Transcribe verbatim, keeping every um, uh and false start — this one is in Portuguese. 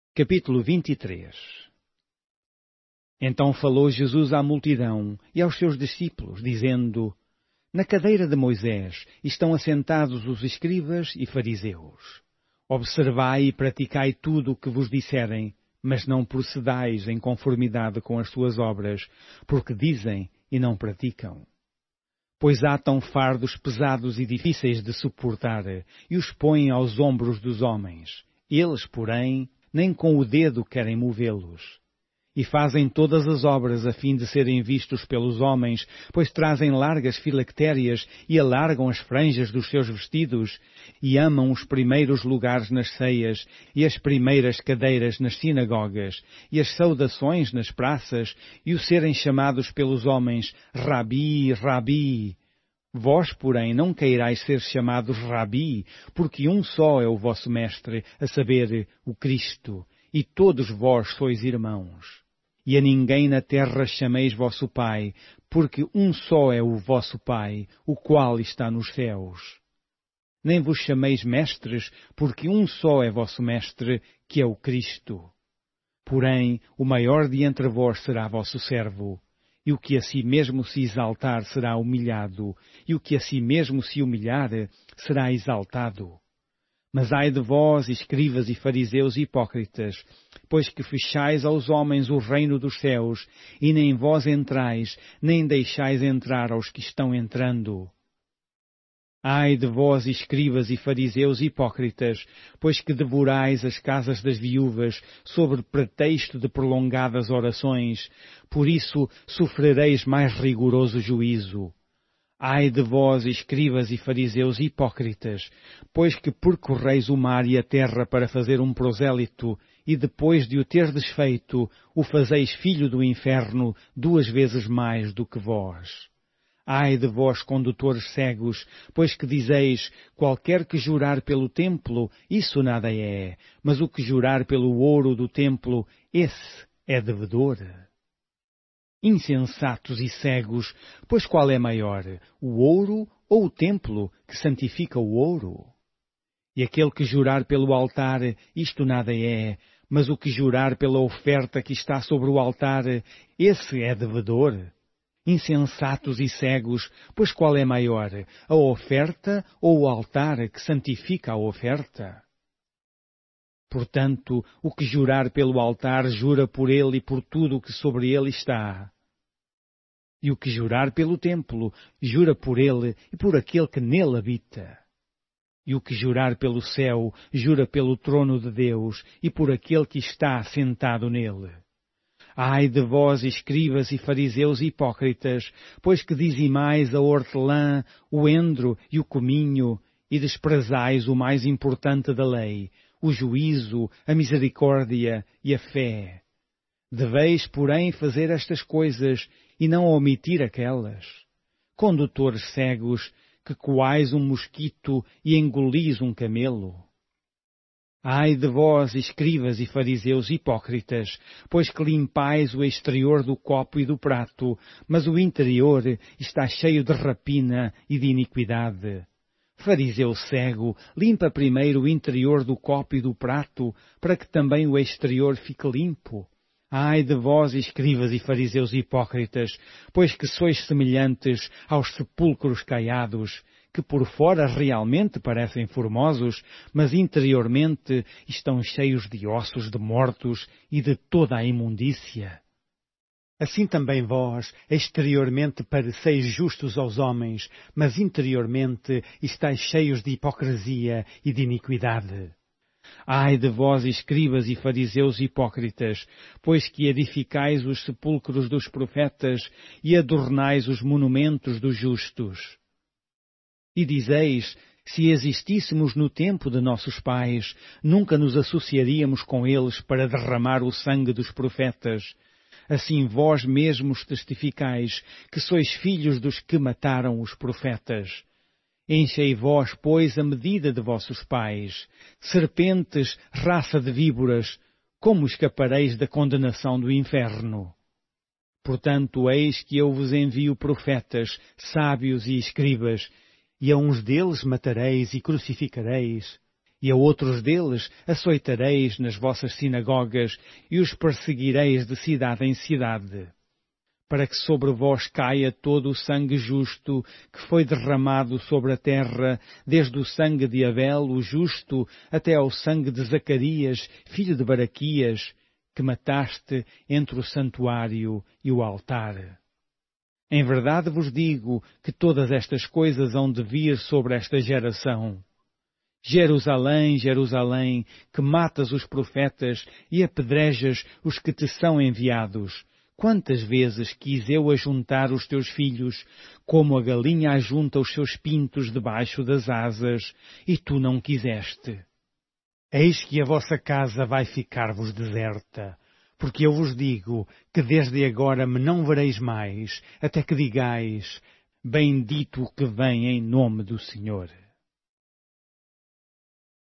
Capítulo vinte e três. Então falou Jesus à multidão e aos seus discípulos, dizendo: Na cadeira de Moisés estão assentados os escribas e fariseus. Observai e praticai tudo o que vos disserem, mas não procedais em conformidade com as suas obras, porque dizem e não praticam. Pois atam fardos pesados e difíceis de suportar, e os põem aos ombros dos homens. Eles, porém, nem com o dedo querem movê-los. E fazem todas as obras a fim de serem vistos pelos homens, pois trazem largas filactérias e alargam as franjas dos seus vestidos, e amam os primeiros lugares nas ceias, e as primeiras cadeiras nas sinagogas, e as saudações nas praças, e o serem chamados pelos homens Rabi, Rabi. Vós, porém, não queirais ser chamados Rabi, porque um só é o vosso mestre, a saber, o Cristo, e todos vós sois irmãos. E a ninguém na terra chameis vosso Pai, porque um só é o vosso Pai, o qual está nos céus. Nem vos chameis mestres, porque um só é vosso mestre, que é o Cristo. Porém, o maior de entre vós será vosso servo. E o que a si mesmo se exaltar será humilhado, e o que a si mesmo se humilhar será exaltado. Mas ai de vós, escribas e fariseus hipócritas, pois que fechais aos homens o reino dos céus, e nem vós entrais, nem deixais entrar aos que estão entrando. Ai de vós, escribas e fariseus hipócritas, pois que devorais as casas das viúvas, sob pretexto de prolongadas orações, por isso sofrereis mais rigoroso juízo. Ai de vós, escribas e fariseus hipócritas, pois que percorreis o mar e a terra para fazer um prosélito, e depois de o terdes feito, o fazeis filho do inferno duas vezes mais do que vós. Ai de vós, condutores cegos, pois que dizeis, qualquer que jurar pelo templo, isso nada é, mas o que jurar pelo ouro do templo, esse é devedor. Insensatos e cegos, pois qual é maior, o ouro ou o templo que santifica o ouro? E aquele que jurar pelo altar, isto nada é, mas o que jurar pela oferta que está sobre o altar, esse é devedor. Insensatos e cegos, pois qual é maior, a oferta ou o altar que santifica a oferta? Portanto, o que jurar pelo altar, jura por ele e por tudo o que sobre ele está. E o que jurar pelo templo, jura por ele e por aquele que nele habita. E o que jurar pelo céu, jura pelo trono de Deus e por aquele que está sentado nele. Ai de vós, escribas e fariseus hipócritas, pois que dizimais a hortelã, o endro e o cominho, e desprezais o mais importante da lei, o juízo, a misericórdia e a fé. Deveis, porém, fazer estas coisas e não omitir aquelas. Condutores cegos, que coais um mosquito e engolis um camelo. Ai de vós, escribas e fariseus hipócritas, pois que limpais o exterior do copo e do prato, mas o interior está cheio de rapina e de iniquidade. Fariseu cego, limpa primeiro o interior do copo e do prato, para que também o exterior fique limpo. Ai de vós, escribas e fariseus hipócritas, pois que sois semelhantes aos sepulcros caiados, que por fora realmente parecem formosos, mas interiormente estão cheios de ossos de mortos e de toda a imundícia. Assim também vós, exteriormente pareceis justos aos homens, mas interiormente estáis cheios de hipocrisia e de iniquidade. Ai de vós, escribas e fariseus hipócritas, pois que edificais os sepulcros dos profetas e adornais os monumentos dos justos. E dizeis, se existíssemos no tempo de nossos pais, nunca nos associaríamos com eles para derramar o sangue dos profetas. Assim vós mesmos testificais que sois filhos dos que mataram os profetas. Enchei vós, pois, a medida de vossos pais. Serpentes, raça de víboras, como escapareis da condenação do inferno? Portanto, eis que eu vos envio profetas, sábios e escribas, e a uns deles matareis e crucificareis, E a outros deles açoitareis nas vossas sinagogas e os perseguireis de cidade em cidade, para que sobre vós caia todo o sangue justo que foi derramado sobre a terra, desde o sangue de Abel, o justo, até ao sangue de Zacarias, filho de Baraquias, que mataste entre o santuário e o altar. Em verdade vos digo que todas estas coisas hão de vir sobre esta geração. Jerusalém, Jerusalém, que matas os profetas e apedrejas os que te são enviados. Quantas vezes quis eu ajuntar os teus filhos, como a galinha ajunta os seus pintos debaixo das asas, e tu não quiseste. Eis que a vossa casa vai ficar-vos deserta, porque eu vos digo que desde agora me não vereis mais, até que digais, bendito o que vem em nome do Senhor.